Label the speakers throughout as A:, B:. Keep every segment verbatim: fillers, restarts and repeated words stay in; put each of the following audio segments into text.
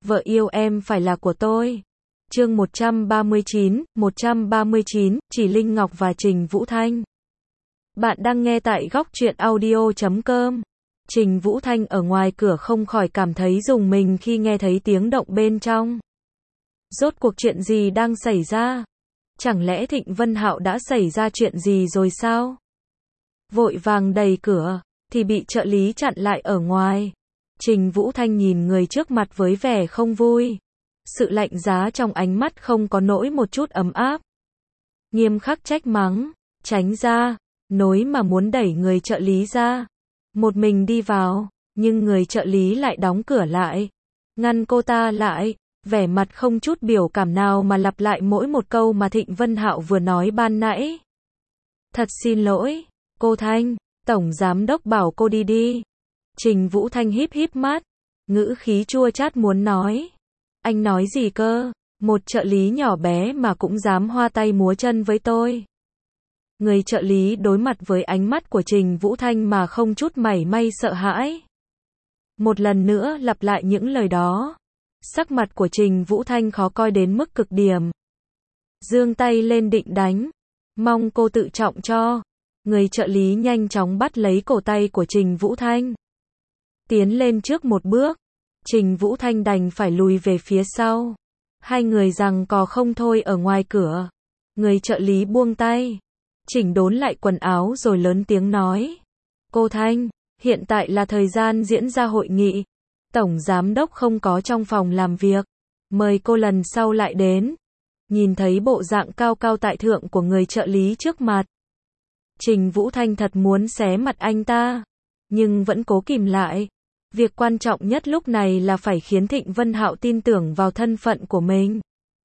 A: vợ yêu em phải là của tôi. Chương một trăm ba mươi chín, một trăm ba mươi chín, chỉ Linh Ngọc và Trình Vũ Thanh. Bạn đang nghe tại góc truyện audio chấm com. Trình Vũ Thanh ở ngoài cửa không khỏi cảm thấy rùng mình khi nghe thấy tiếng động bên trong. Rốt cuộc chuyện gì đang xảy ra? Chẳng lẽ Thịnh Vân Hạo đã xảy ra chuyện gì rồi sao? Vội vàng đẩy cửa, thì bị trợ lý chặn lại ở ngoài. Trình Vũ Thanh nhìn người trước mặt với vẻ không vui. Sự lạnh giá trong ánh mắt không có nỗi một chút ấm áp. Nghiêm khắc trách mắng, tránh ra, nối mà muốn đẩy người trợ lý ra. Một mình đi vào, nhưng người trợ lý lại đóng cửa lại. Ngăn cô ta lại, vẻ mặt không chút biểu cảm nào mà lặp lại mỗi một câu mà Thịnh Vân Hạo vừa nói ban nãy. Thật xin lỗi, cô Thanh, Tổng Giám Đốc bảo cô đi đi. Trình Vũ Thanh híp híp mắt, ngữ khí chua chát muốn nói. Anh nói gì cơ? Một trợ lý nhỏ bé mà cũng dám hoa tay múa chân với tôi. Người trợ lý đối mặt với ánh mắt của Trình Vũ Thanh mà không chút mảy may sợ hãi. Một lần nữa lặp lại những lời đó. Sắc mặt của Trình Vũ Thanh khó coi đến mức cực điểm. Giương tay lên định đánh. Mong cô tự trọng cho. Người trợ lý nhanh chóng bắt lấy cổ tay của Trình Vũ Thanh. Tiến lên trước một bước. Trình Vũ Thanh đành phải lùi về phía sau. Hai người giằng cò không thôi ở ngoài cửa. Người trợ lý buông tay. Chỉnh đốn lại quần áo rồi lớn tiếng nói. Cô Thanh, hiện tại là thời gian diễn ra hội nghị. Tổng Giám Đốc không có trong phòng làm việc. Mời cô lần sau lại đến. Nhìn thấy bộ dạng cao cao tại thượng của người trợ lý trước mặt. Trình Vũ Thanh thật muốn xé mặt anh ta. Nhưng vẫn cố kìm lại. Việc quan trọng nhất lúc này là phải khiến Thịnh Vân Hạo tin tưởng vào thân phận của mình.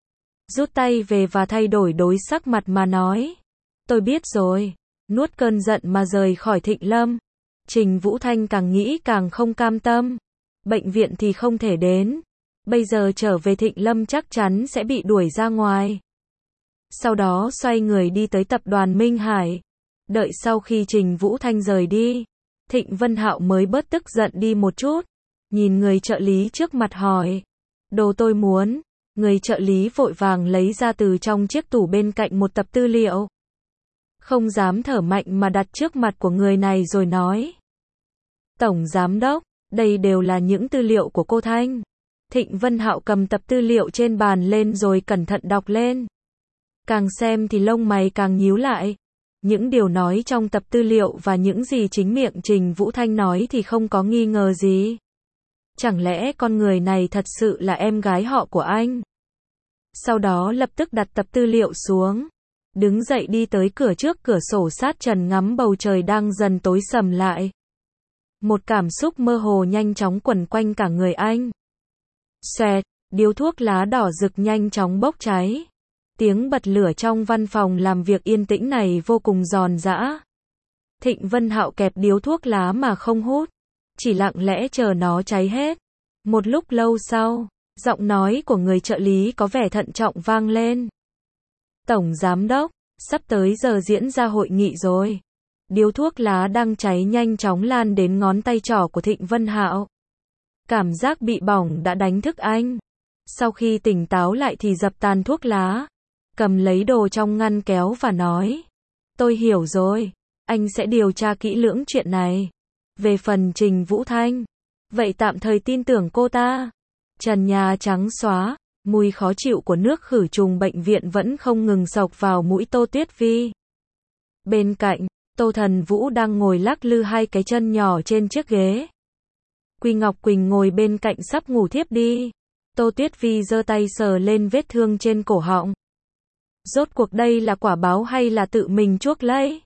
A: Rút tay về và thay đổi đối sắc mặt mà nói. Tôi biết rồi. Nuốt cơn giận mà rời khỏi Thịnh Lâm. Trình Vũ Thanh càng nghĩ càng không cam tâm. Bệnh viện thì không thể đến. Bây giờ trở về Thịnh Lâm chắc chắn sẽ bị đuổi ra ngoài. Sau đó xoay người đi tới tập đoàn Minh Hải. Đợi sau khi Trình Vũ Thanh rời đi. Thịnh Vân Hạo mới bớt tức giận đi một chút. Nhìn người trợ lý trước mặt hỏi. Đồ tôi muốn. Người trợ lý vội vàng lấy ra từ trong chiếc tủ bên cạnh một tập tư liệu. Không dám thở mạnh mà đặt trước mặt của người này rồi nói. Tổng Giám Đốc, đây đều là những tư liệu của cô Thanh. Thịnh Vân Hạo cầm tập tư liệu trên bàn lên rồi cẩn thận đọc lên. Càng xem thì lông mày càng nhíu lại. Những điều nói trong tập tư liệu và những gì chính miệng Trình Vũ Thanh nói thì không có nghi ngờ gì. Chẳng lẽ con người này thật sự là em gái họ của anh? Sau đó lập tức đặt tập tư liệu xuống. Đứng dậy đi tới cửa trước cửa sổ sát trần ngắm bầu trời đang dần tối sầm lại. Một cảm xúc mơ hồ nhanh chóng quẩn quanh cả người anh. Xoẹt, điếu thuốc lá đỏ rực nhanh chóng bốc cháy. Tiếng bật lửa trong văn phòng làm việc yên tĩnh này vô cùng giòn giã. Thịnh Vân Hạo kẹp điếu thuốc lá mà không hút. Chỉ lặng lẽ chờ nó cháy hết. Một lúc lâu sau, giọng nói của người trợ lý có vẻ thận trọng vang lên. Tổng Giám Đốc, sắp tới giờ diễn ra hội nghị rồi. Điếu thuốc lá đang cháy nhanh chóng lan đến ngón tay trỏ của Thịnh Vân Hạo. Cảm giác bị bỏng đã đánh thức anh. Sau khi tỉnh táo lại thì dập tàn thuốc lá. Cầm lấy đồ trong ngăn kéo và nói. Tôi hiểu rồi. Anh sẽ điều tra kỹ lưỡng chuyện này. Về phần Trình Vũ Thanh. Vậy tạm thời tin tưởng cô ta. Trần nhà trắng xóa. Mùi khó chịu của nước khử trùng bệnh viện vẫn không ngừng xộc vào mũi Tô Tuyết Vi. Bên cạnh, Tô Thần Vũ đang ngồi lắc lư hai cái chân nhỏ trên chiếc ghế. Quy Ngọc Quỳnh ngồi bên cạnh sắp ngủ thiếp đi. Tô Tuyết Vi giơ tay sờ lên vết thương trên cổ họng. Rốt cuộc đây là quả báo hay là tự mình chuốc lấy?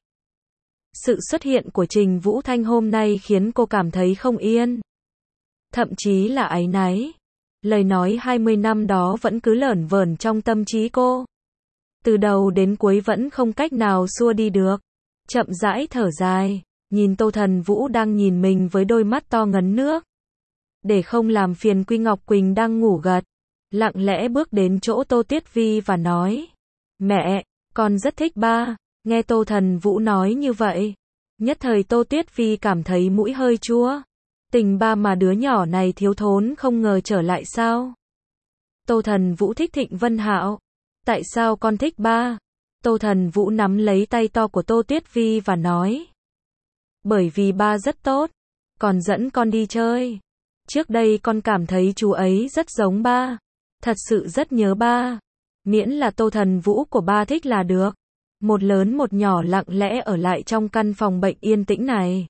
A: Sự xuất hiện của Trình Vũ Thanh hôm nay khiến cô cảm thấy không yên. Thậm chí là áy náy. Lời nói hai mươi năm đó vẫn cứ lởn vởn trong tâm trí cô. Từ đầu đến cuối vẫn không cách nào xua đi được. Chậm rãi thở dài, nhìn Tô Thần Vũ đang nhìn mình với đôi mắt to ngấn nước. Để không làm phiền Quy Ngọc Quỳnh đang ngủ gật, lặng lẽ bước đến chỗ Tô Tuyết Vi và nói. Mẹ, con rất thích ba. Nghe Tô Thần Vũ nói như vậy. Nhất thời Tô Tuyết Vi cảm thấy mũi hơi chua. Tình ba mà đứa nhỏ này thiếu thốn không ngờ trở lại sao? Tô Thần Vũ thích Thịnh Vân Hạo. Tại sao con thích ba? Tô Thần Vũ nắm lấy tay to của Tô Tuyết Vi và nói. Bởi vì ba rất tốt. Còn dẫn con đi chơi. Trước đây con cảm thấy chú ấy rất giống ba. Thật sự rất nhớ ba. Miễn là Tô Thần Vũ của ba thích là được. Một lớn một nhỏ lặng lẽ ở lại trong căn phòng bệnh yên tĩnh này.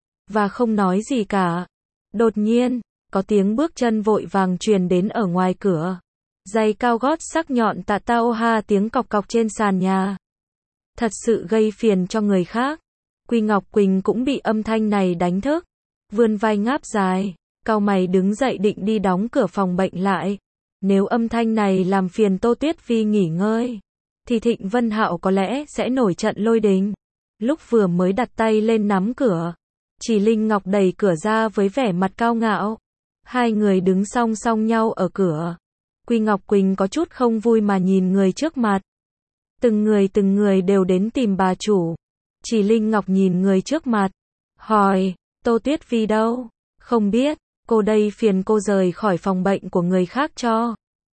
A: Và không nói gì cả. Đột nhiên, có tiếng bước chân vội vàng truyền đến ở ngoài cửa. Giày cao gót sắc nhọn tạ tao ha tiếng cọc cọc trên sàn nhà. Thật sự gây phiền cho người khác. Quy Ngọc Quỳnh cũng bị âm thanh này đánh thức. Vươn vai ngáp dài, cau mày đứng dậy định đi đóng cửa phòng bệnh lại. Nếu âm thanh này làm phiền Tô Tuyết Vi nghỉ ngơi, thì Thịnh Vân Hạo có lẽ sẽ nổi trận lôi đình. Lúc vừa mới đặt tay lên nắm cửa, Chỉ Linh Ngọc đẩy cửa ra với vẻ mặt cao ngạo. Hai người đứng song song nhau ở cửa. Quy Ngọc Quỳnh có chút không vui mà nhìn người trước mặt. Từng người từng người đều đến tìm bà chủ. Chỉ Linh Ngọc nhìn người trước mặt, hỏi, Tô Tuyết Vi đâu? Không biết, cô đây phiền cô rời khỏi phòng bệnh của người khác cho.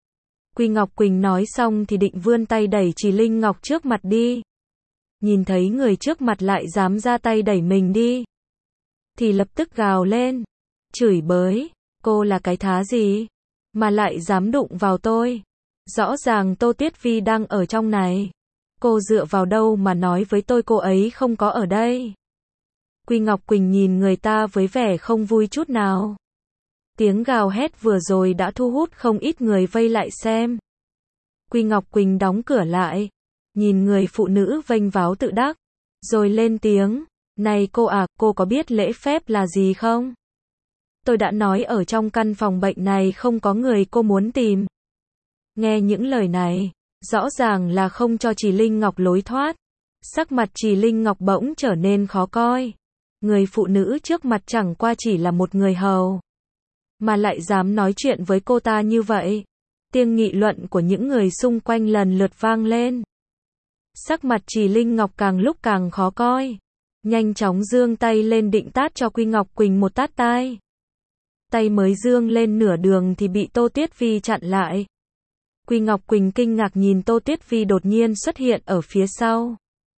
A: Quy Ngọc Quỳnh nói xong thì định vươn tay đẩy Chỉ Linh Ngọc trước mặt đi. Nhìn thấy người trước mặt lại dám ra tay đẩy mình đi, thì lập tức gào lên, chửi bới, cô là cái thá gì? Mà lại dám đụng vào tôi. Rõ ràng Tô Tuyết Vi đang ở trong này. Cô dựa vào đâu mà nói với tôi cô ấy không có ở đây? Quy Ngọc Quỳnh nhìn người ta với vẻ không vui chút nào. Tiếng gào hét vừa rồi đã thu hút không ít người vây lại xem. Quy Ngọc Quỳnh đóng cửa lại, nhìn người phụ nữ vênh váo tự đắc, rồi lên tiếng, này cô à, cô có biết lễ phép là gì không? Tôi đã nói ở trong căn phòng bệnh này không có người cô muốn tìm. Nghe những lời này, rõ ràng là không cho Chỉ Linh Ngọc lối thoát. Sắc mặt Chỉ Linh Ngọc bỗng trở nên khó coi. Người phụ nữ trước mặt chẳng qua chỉ là một người hầu, mà lại dám nói chuyện với cô ta như vậy. Tiếng nghị luận của những người xung quanh lần lượt vang lên. Sắc mặt Chỉ Linh Ngọc càng lúc càng khó coi. Nhanh chóng giương tay lên định tát cho Quy Ngọc Quỳnh một tát tai. Tay mới giương lên nửa đường thì bị Tô Tuyết Vi chặn lại. Quy Ngọc Quỳnh kinh ngạc nhìn Tô Tuyết Vi đột nhiên xuất hiện ở phía sau.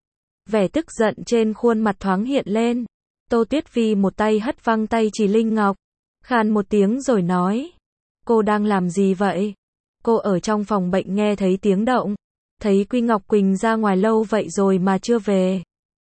A: Vẻ tức giận trên khuôn mặt thoáng hiện lên. Tô Tuyết Vi một tay hất văng tay Chỉ Linh Ngọc, khàn một tiếng rồi nói, cô đang làm gì vậy? Cô ở trong phòng bệnh nghe thấy tiếng động, thấy Quy Ngọc Quỳnh ra ngoài lâu vậy rồi mà chưa về.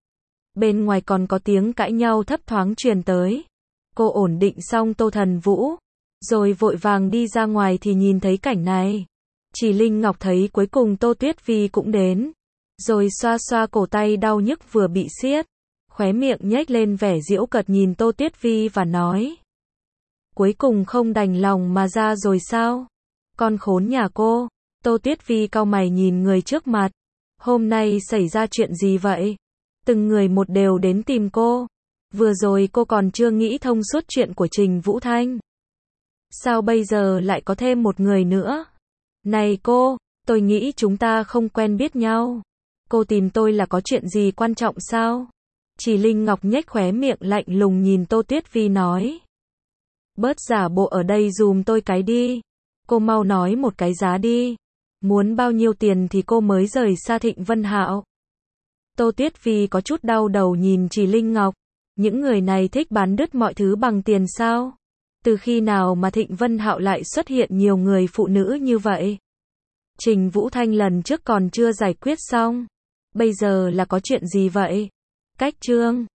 A: Bên ngoài còn có tiếng cãi nhau thấp thoáng truyền tới. Cô ổn định xong Tô Thần Vũ, rồi vội vàng đi ra ngoài thì nhìn thấy cảnh này. Chỉ Linh Ngọc thấy cuối cùng Tô Tuyết Vi cũng đến, rồi xoa xoa cổ tay đau nhức vừa bị siết, khóe miệng nhếch lên vẻ giễu cợt nhìn Tô Tuyết Vi và nói, cuối cùng không đành lòng mà ra rồi sao? Con khốn nhà cô. Tô Tuyết Vi cau mày nhìn người trước mặt. Hôm nay xảy ra chuyện gì vậy? Từng người một đều đến tìm cô. Vừa rồi cô còn chưa nghĩ thông suốt chuyện của Trình Vũ Thanh. Sao bây giờ lại có thêm một người nữa? Này cô, tôi nghĩ chúng ta không quen biết nhau. Cô tìm tôi là có chuyện gì quan trọng sao? Chỉ Linh Ngọc nhếch khóe miệng lạnh lùng nhìn Tô Tuyết Vi nói. Bớt giả bộ ở đây dùm tôi cái đi. Cô mau nói một cái giá đi. Muốn bao nhiêu tiền thì cô mới rời xa Thịnh Vân Hạo? Tô Tuyết Vi có chút đau đầu nhìn Chỉ Linh Ngọc. Những người này thích bán đứt mọi thứ bằng tiền sao? Từ khi nào mà Thịnh Vân Hạo lại xuất hiện nhiều người phụ nữ như vậy? Trình Vũ Thanh lần trước còn chưa giải quyết xong. Bây giờ là có chuyện gì vậy? Cách trương.